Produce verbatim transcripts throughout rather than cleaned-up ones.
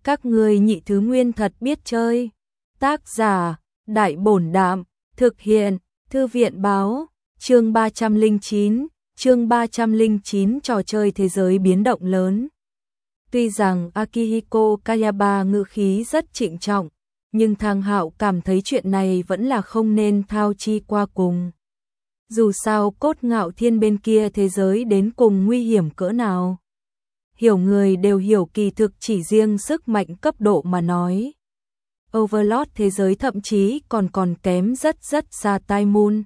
Các ngươi nhị thứ nguyên thật biết chơi. Tác giả, Đại Bổn Đạm, thực hiện, Thư viện Báo, chương ba trăm lẻ chín, chương ba trăm lẻ chín trò chơi thế giới biến động lớn. Tuy rằng Akihiko Kayaba ngữ khí rất trịnh trọng, nhưng Thang Hạo cảm thấy chuyện này vẫn là không nên thao chi qua cùng. Dù sao cốt ngạo thiên bên kia thế giới đến cùng nguy hiểm cỡ nào. Hiểu người đều hiểu, kỳ thực chỉ riêng sức mạnh cấp độ mà nói. Overlord thế giới thậm chí còn còn kém rất rất xa Tai Moon.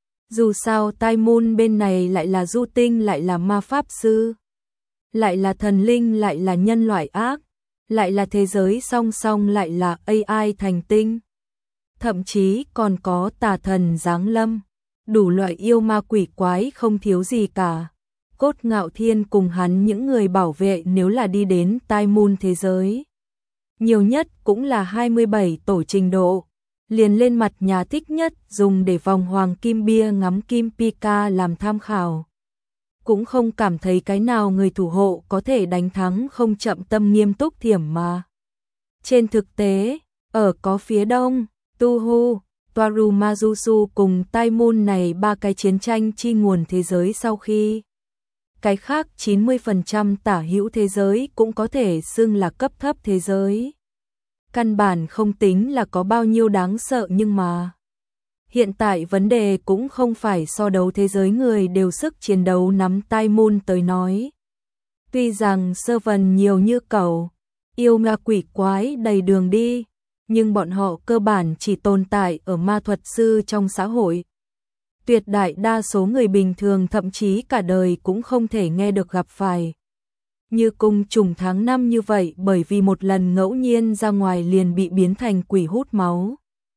Dù sao Tai Moon bên này lại là du tinh, lại là ma pháp sư, lại là thần linh, lại là nhân loại ác, lại là thế giới song song, lại là a i thành tinh. Thậm chí còn có tà thần giáng lâm, đủ loại yêu ma quỷ quái không thiếu gì cả. Cốt Ngạo Thiên cùng hắn những người bảo vệ nếu là đi đến Tai Moon thế giới, nhiều nhất cũng là hai mươi bảy tổ trình độ, liền lên mặt nhà thích nhất dùng để vòng hoàng kim bia ngắm kim Pika làm tham khảo. Cũng không cảm thấy cái nào người thủ hộ có thể đánh thắng không chậm tâm nghiêm túc thiểm mà. Trên thực tế, ở có phía đông, Tuhu, Toarumajusu cùng Tai Moon này ba cái chiến tranh chi nguồn thế giới sau khi cái khác chín mươi phần trăm tả hữu thế giới cũng có thể xưng là cấp thấp thế giới. Căn bản không tính là có bao nhiêu đáng sợ, nhưng mà hiện tại vấn đề cũng không phải so đấu thế giới người đều sức chiến đấu nắm Tai Moon tới nói. Tuy rằng servant nhiều như cẩu, yêu ma quỷ quái đầy đường đi, nhưng bọn họ cơ bản chỉ tồn tại ở ma thuật sư trong xã hội. Tuyệt đại đa số người bình thường thậm chí cả đời cũng không thể nghe được gặp phải. Như cung trùng tháng năm như vậy, bởi vì một lần ngẫu nhiên ra ngoài liền bị biến thành quỷ hút máu.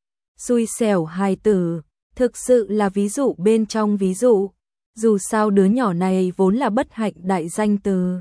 Xui xẻo hài tử, thực sự là ví dụ bên trong ví dụ. Dù sao đứa nhỏ này vốn là bất hạnh đại danh từ.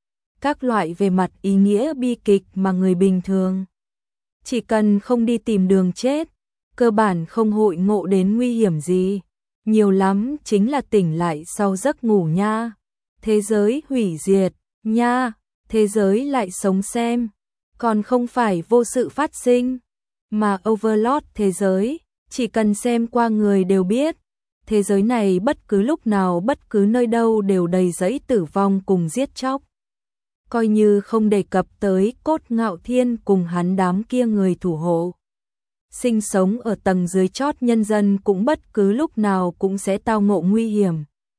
Các loại về mặt ý nghĩa bi kịch mà người bình thường chỉ cần không đi tìm đường chết, cơ bản không hội ngộ đến nguy hiểm gì. Nhiều lắm chính là tỉnh lại sau giấc ngủ nha. Thế giới hủy diệt, nha. Thế giới lại sống xem. Còn không phải vô sự phát sinh. Mà Overlord thế giới, chỉ cần xem qua người đều biết. Thế giới này bất cứ lúc nào, bất cứ nơi đâu đều đầy rẫy tử vong cùng giết chóc. Coi như không đề cập tới Cốt Ngạo Thiên cùng hắn đám kia người thủ hộ. Sinh sống ở tầng dưới chót nhân dân cũng bất cứ lúc nào cũng sẽ tao ngộ nguy hiểm.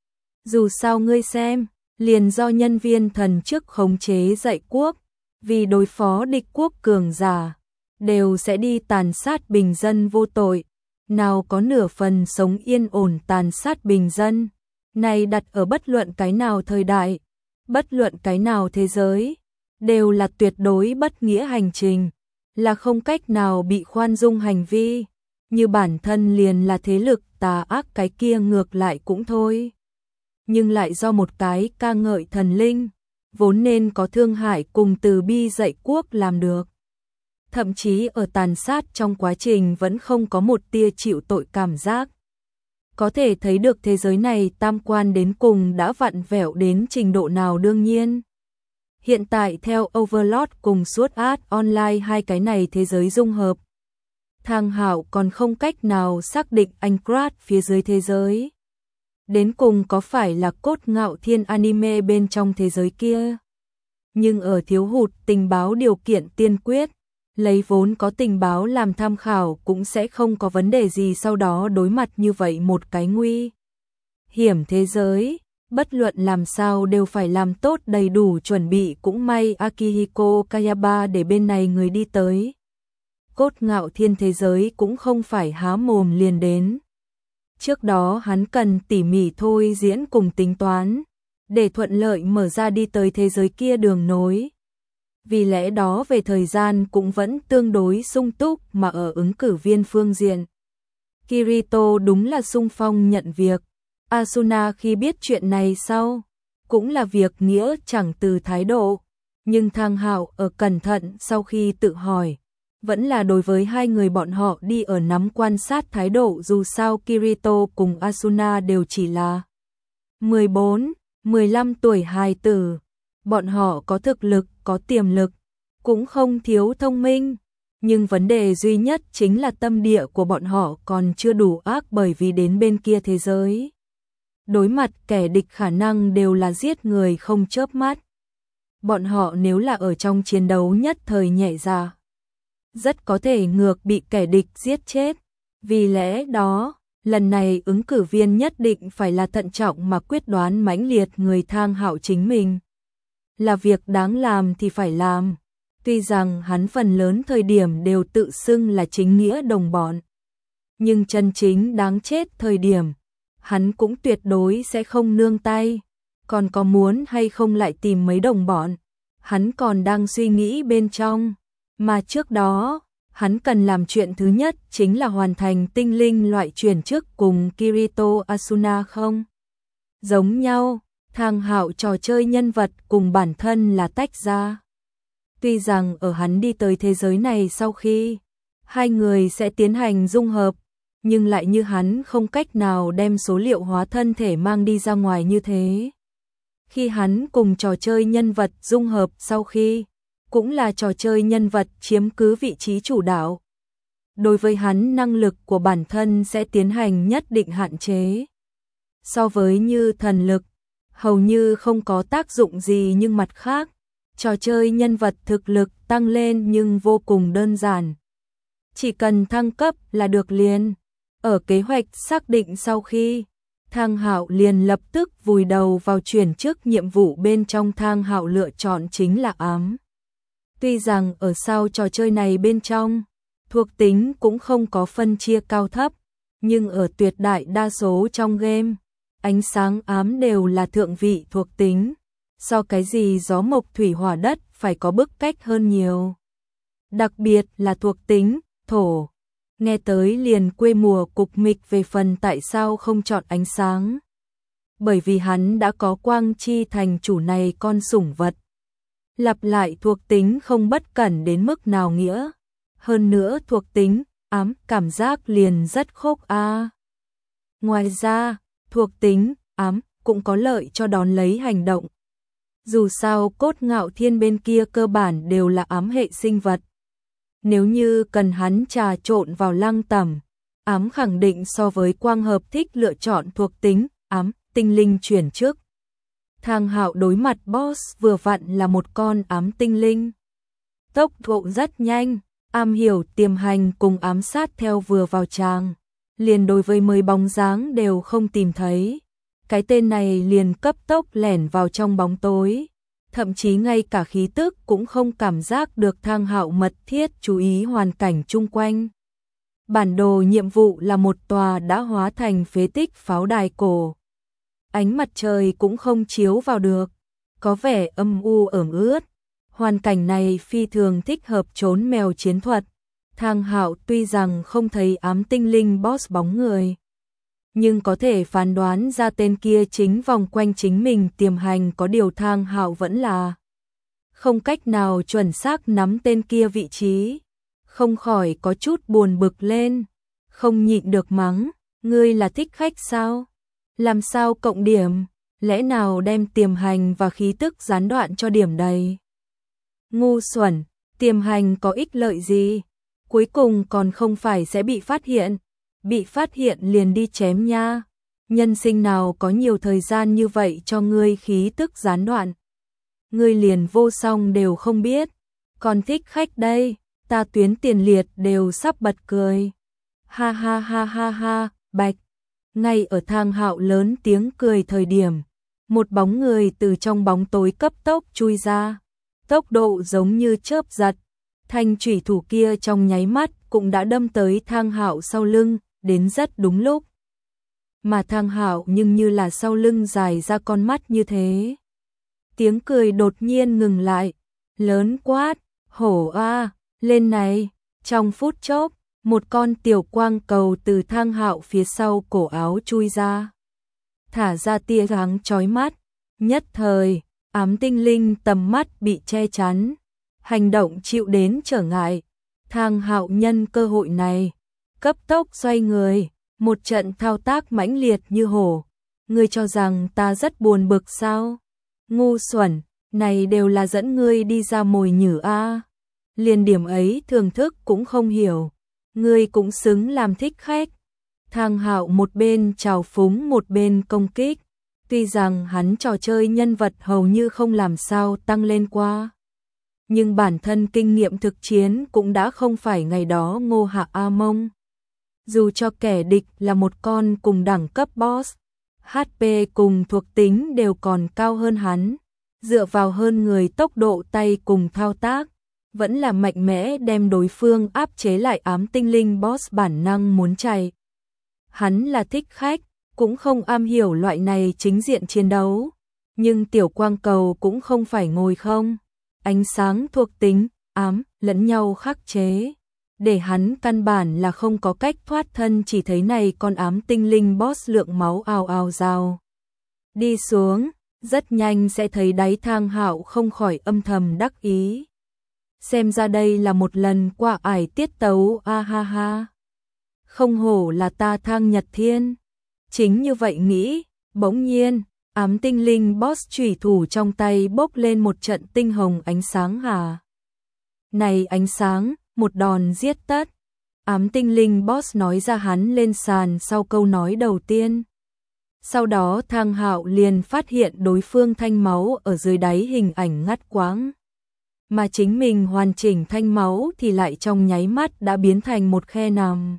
Dù sao ngươi xem, liền do nhân viên thần chức khống chế dạy quốc, vì đối phó địch quốc cường giả, đều sẽ đi tàn sát bình dân vô tội, nào có nửa phần sống yên ổn tàn sát bình dân. Này đặt ở bất luận cái nào thời đại, bất luận cái nào thế giới, đều là tuyệt đối bất nghĩa hành trình, là không cách nào bị khoan dung hành vi, như bản thân liền là thế lực tà ác cái kia ngược lại cũng thôi. Nhưng lại do một cái ca ngợi thần linh, vốn nên có thương hại cùng từ bi dạy quốc làm được. Thậm chí ở tàn sát trong quá trình vẫn không có một tia chịu tội cảm giác. Có thể thấy được thế giới này tam quan đến cùng đã vặn vẹo đến trình độ nào. Đương nhiên, hiện tại theo Overlord cùng Sword Art Online hai cái này thế giới dung hợp, Thang Hạo còn không cách nào xác định Aincrad phía dưới thế giới đến cùng có phải là Cốt Ngạo Thiên anime bên trong thế giới kia. Nhưng ở thiếu hụt tình báo điều kiện tiên quyết, lấy vốn có tình báo làm tham khảo cũng sẽ không có vấn đề gì. Sau đó đối mặt như vậy một cái nguy hiểm thế giới, bất luận làm sao đều phải làm tốt đầy đủ chuẩn bị. Cũng may Akihiko Kayaba để bên này người đi tới. Cốt Ngạo Thiên thế giới cũng không phải há mồm liền đến. Trước đó hắn cần tỉ mỉ thôi diễn cùng tính toán, để thuận lợi mở ra đi tới thế giới kia đường nối. Vì lẽ đó về thời gian cũng vẫn tương đối sung túc, mà ở ứng cử viên phương diện, Kirito đúng là xung phong nhận việc. Asuna khi biết chuyện này sau, cũng là việc nghĩa chẳng từ thái độ. Nhưng Thang Hạo ở cẩn thận sau khi tự hỏi, vẫn là đối với hai người bọn họ đi ở nắm quan sát thái độ. Dù sao Kirito cùng Asuna đều chỉ là mười bốn, mười lăm tuổi hài tử. Bọn họ có thực lực, có tiềm lực, cũng không thiếu thông minh, nhưng vấn đề duy nhất chính là tâm địa của bọn họ còn chưa đủ ác, bởi vì đến bên kia thế giới, đối mặt kẻ địch khả năng đều là giết người không chớp mắt. Bọn họ nếu là ở trong chiến đấu nhất thời nhẹ dạ, rất có thể ngược bị kẻ địch giết chết. Vì lẽ đó, lần này ứng cử viên nhất định phải là thận trọng mà quyết đoán mãnh liệt. Người Thang Hạo chính mình là việc đáng làm thì phải làm. Tuy rằng hắn phần lớn thời điểm đều tự xưng là chính nghĩa đồng bọn, nhưng chân chính đáng chết thời điểm, hắn cũng tuyệt đối sẽ không nương tay. Còn có muốn hay không lại tìm mấy đồng bọn, hắn còn đang suy nghĩ bên trong. Mà trước đó, hắn cần làm chuyện thứ nhất chính là hoàn thành tinh linh loại chuyển chức cùng Kirito Asuna không? Giống nhau, Thang Hạo trò chơi nhân vật cùng bản thân là tách ra. Tuy rằng ở hắn đi tới thế giới này sau khi hai người sẽ tiến hành dung hợp, nhưng lại như hắn không cách nào đem số liệu hóa thân thể mang đi ra ngoài như thế. Khi hắn cùng trò chơi nhân vật dung hợp sau khi, cũng là trò chơi nhân vật chiếm cứ vị trí chủ đạo. Đối với hắn năng lực của bản thân sẽ tiến hành nhất định hạn chế. So với như thần lực, hầu như không có tác dụng gì, nhưng mặt khác, trò chơi nhân vật thực lực tăng lên nhưng vô cùng đơn giản. Chỉ cần thăng cấp là được liền. Ở kế hoạch xác định sau khi, Thang Hạo liền lập tức vùi đầu vào chuyển chức nhiệm vụ bên trong. Thang Hạo lựa chọn chính là ám. Tuy rằng ở sau trò chơi này bên trong, thuộc tính cũng không có phân chia cao thấp, nhưng ở tuyệt đại đa số trong game, ánh sáng ám đều là thượng vị thuộc tính. So cái gì gió mộc thủy hỏa đất phải có bức cách hơn nhiều. Đặc biệt là thuộc tính thổ, nghe tới liền quê mùa cục mịch. Về phần tại sao không chọn ánh sáng, bởi vì hắn đã có quang chi thành chủ này con sủng vật, lặp lại thuộc tính không bất cẩn đến mức nào nghĩa. Hơn nữa thuộc tính ám cảm giác liền rất khốc a. À. Ngoài ra, thuộc tính ám cũng có lợi cho đón lấy hành động. Dù sao cốt ngạo thiên bên kia cơ bản đều là ám hệ sinh vật. Nếu như cần hắn trà trộn vào lăng tẩm, ám khẳng định so với quang hợp thích lựa chọn thuộc tính ám tinh linh chuyển chức. Thang Hạo đối mặt boss vừa vặn là một con ám tinh linh. Tốc độ rất nhanh, am hiểu tiềm hành cùng ám sát theo vừa vào tràng, liền đối với mấy bóng dáng đều không tìm thấy. Cái tên này liền cấp tốc lẻn vào trong bóng tối, thậm chí ngay cả khí tức cũng không cảm giác được. Thang Hạo mật thiết chú ý hoàn cảnh chung quanh. Bản đồ nhiệm vụ là một tòa đã hóa thành phế tích pháo đài cổ. Ánh mặt trời cũng không chiếu vào được, có vẻ âm u ẩm ướt. Hoàn cảnh này phi thường thích hợp trốn mèo chiến thuật. Thang Hạo tuy rằng không thấy ám tinh linh boss bóng người, nhưng có thể phán đoán ra tên kia chính vòng quanh chính mình tiềm hành. Có điều Thang Hạo vẫn là không cách nào chuẩn xác nắm tên kia vị trí, không khỏi có chút buồn bực lên, không nhịn được mắng, ngươi là thích khách sao? Làm sao cộng điểm, lẽ nào đem tiềm hành và khí tức gián đoạn cho điểm đầy? Ngu xuẩn, tiềm hành có ích lợi gì? Cuối cùng còn không phải sẽ bị phát hiện. Bị phát hiện liền đi chém nha. Nhân sinh nào có nhiều thời gian như vậy cho ngươi khí tức gián đoạn. Ngươi liền vô song đều không biết. Còn thích khách đây, ta tuyến tiền liệt đều sắp bật cười. Ha ha ha ha ha, bạch. Ngay ở Thang Hạo lớn tiếng cười thời điểm, một bóng người từ trong bóng tối cấp tốc chui ra. Tốc độ giống như chớp giật. Thanh chủy thủ kia trong nháy mắt cũng đã đâm tới Thang Hạo sau lưng, đến rất đúng lúc. Mà Thang Hạo nhưng như là sau lưng dài ra con mắt như thế. Tiếng cười đột nhiên ngừng lại, lớn quát, hổ a, lên này. Trong phút chốc, một con tiểu quang cầu từ Thang Hạo phía sau cổ áo chui ra, thả ra tia sáng chói mắt. Nhất thời, ám tinh linh tầm mắt bị che chắn, hành động chịu đến trở ngại. Thang Hạo nhân cơ hội này, cấp tốc xoay người, một trận thao tác mãnh liệt như hổ. Ngươi cho rằng ta rất buồn bực sao? Ngu xuẩn, này đều là dẫn ngươi đi ra mồi nhử a. liền điểm ấy thưởng thức cũng không hiểu. Ngươi cũng xứng làm thích khách. Thang Hạo một bên trào phúng một bên công kích. Tuy rằng hắn trò chơi nhân vật hầu như không làm sao tăng lên qua, nhưng bản thân kinh nghiệm thực chiến cũng đã không phải ngày đó Ngô Hạ A Mông. Dù cho kẻ địch là một con cùng đẳng cấp boss, hát pê cùng thuộc tính đều còn cao hơn hắn, dựa vào hơn người tốc độ tay cùng thao tác, vẫn là mạnh mẽ đem đối phương áp chế lại. Ám tinh linh boss bản năng muốn chạy. Hắn là thích khách, cũng không am hiểu loại này chính diện chiến đấu, nhưng tiểu quang cầu cũng không phải ngồi không. Ánh sáng thuộc tính, ám, lẫn nhau khắc chế, để hắn căn bản là không có cách thoát thân. Chỉ thấy này con ám tinh linh boss lượng máu ào ào rào đi xuống, rất nhanh sẽ thấy đáy. Thang Hạo không khỏi âm thầm đắc ý. Xem ra đây là một lần qua ải tiết tấu, a ha ha. Không hổ là ta Thang Nhật Thiên. Chính như vậy nghĩ, bỗng nhiên, ám tinh linh boss chủy thủ trong tay bốc lên một trận tinh hồng ánh sáng hà. Này ánh sáng, một đòn giết tất. Ám tinh linh boss nói ra hắn lên sàn sau câu nói đầu tiên. Sau đó Thang Hạo liền phát hiện đối phương thanh máu ở dưới đáy hình ảnh ngắt quãng, mà chính mình hoàn chỉnh thanh máu thì lại trong nháy mắt đã biến thành một khe nằm.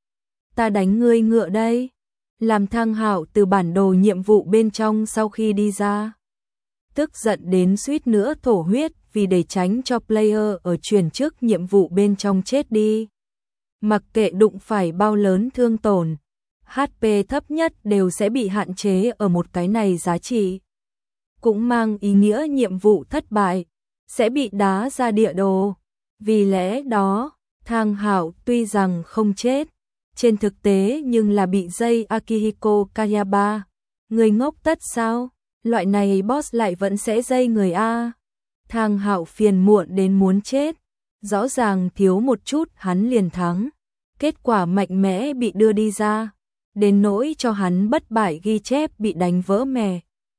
Ta đánh ngươi ngựa đây. Làm Thang Hạo từ bản đồ nhiệm vụ bên trong sau khi đi ra, tức giận đến suýt nữa thổ huyết, vì để tránh cho player ở chuyển trước nhiệm vụ bên trong chết đi. Mặc kệ đụng phải bao lớn thương tổn, hát pê thấp nhất đều sẽ bị hạn chế ở một cái này giá trị. Cũng mang ý nghĩa nhiệm vụ thất bại, sẽ bị đá ra địa đồ. Vì lẽ đó, Thang Hạo tuy rằng không chết, trên thực tế nhưng là bị dây Akihiko Kayaba. Người ngốc tất sao? Loại này boss lại vẫn sẽ dây người a. Thang Hạo phiền muộn đến muốn chết. Rõ ràng thiếu một chút hắn liền thắng. Kết quả mạnh mẽ bị đưa đi ra. Đến nỗi cho hắn bất bại ghi chép bị đánh vỡ mè.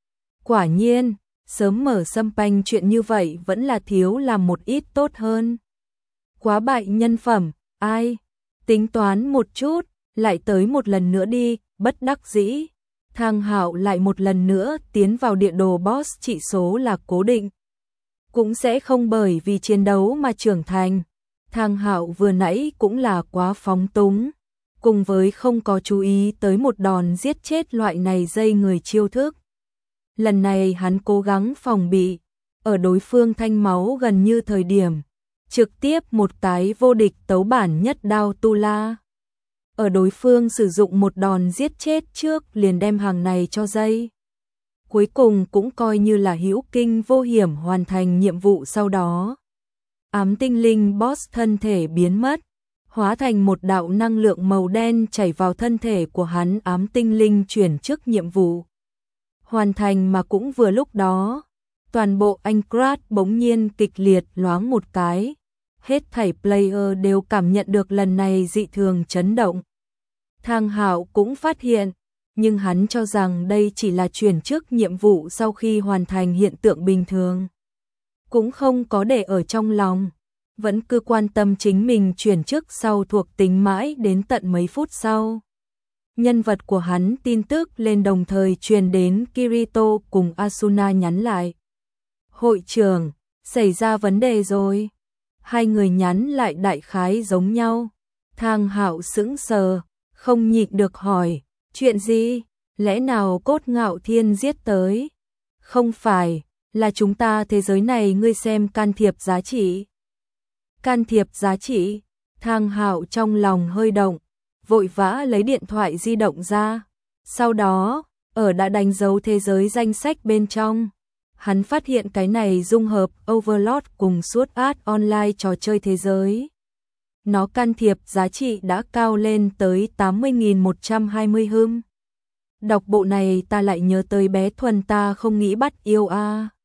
Quả nhiên, sớm mở xâm panh chuyện như vậy vẫn là thiếu làm một ít tốt hơn. Quá bại nhân phẩm, ai? Tính toán một chút, lại tới một lần nữa đi. Bất đắc dĩ, Thang Hạo lại một lần nữa tiến vào địa đồ boss. Chỉ số là cố định, cũng sẽ không bởi vì chiến đấu mà trưởng thành. Thang Hạo vừa nãy cũng là quá phóng túng, cùng với không có chú ý tới một đòn giết chết loại này dây người chiêu thức. Lần này hắn cố gắng phòng bị, ở đối phương thanh máu gần như thời điểm, trực tiếp một cái vô địch tấu bản nhất đao tu la. Ở đối phương sử dụng một đòn giết chết trước liền đem hàng này cho dây. Cuối cùng cũng coi như là hữu kinh vô hiểm hoàn thành nhiệm vụ. Sau đó, ám tinh linh boss thân thể biến mất, hóa thành một đạo năng lượng màu đen chảy vào thân thể của hắn. Ám tinh linh chuyển chức nhiệm vụ hoàn thành, mà cũng vừa lúc đó, toàn bộ Aincrad bỗng nhiên kịch liệt loáng một cái. Hết thảy player đều cảm nhận được lần này dị thường chấn động. Thang Hạo cũng phát hiện, nhưng hắn cho rằng đây chỉ là chuyển chức nhiệm vụ sau khi hoàn thành hiện tượng bình thường, cũng không có để ở trong lòng, vẫn cứ quan tâm chính mình chuyển chức sau thuộc tính mãi đến tận mấy phút sau. Nhân vật của hắn tin tức lên đồng thời truyền đến. Kirito cùng Asuna nhắn lại. Hội trưởng, xảy ra vấn đề rồi. Hai người nhắn lại đại khái giống nhau. Thang Hạo sững sờ, không nhịn được hỏi, chuyện gì? Lẽ nào Cốt Ngạo Thiên giết tới? Không phải, là chúng ta thế giới này ngươi xem can thiệp giá trị. Can thiệp giá trị? Thang Hạo trong lòng hơi động, vội vã lấy điện thoại di động ra. Sau đó, ở đã đánh dấu thế giới danh sách bên trong, hắn phát hiện cái này dung hợp Overlord cùng Sword Art Online trò chơi thế giới. Nó can thiệp giá trị đã cao lên tới tám mươi nghìn một trăm hai mươi hươm. Đọc bộ này ta lại nhớ tới bé Thuần ta không nghĩ bắt yêu a.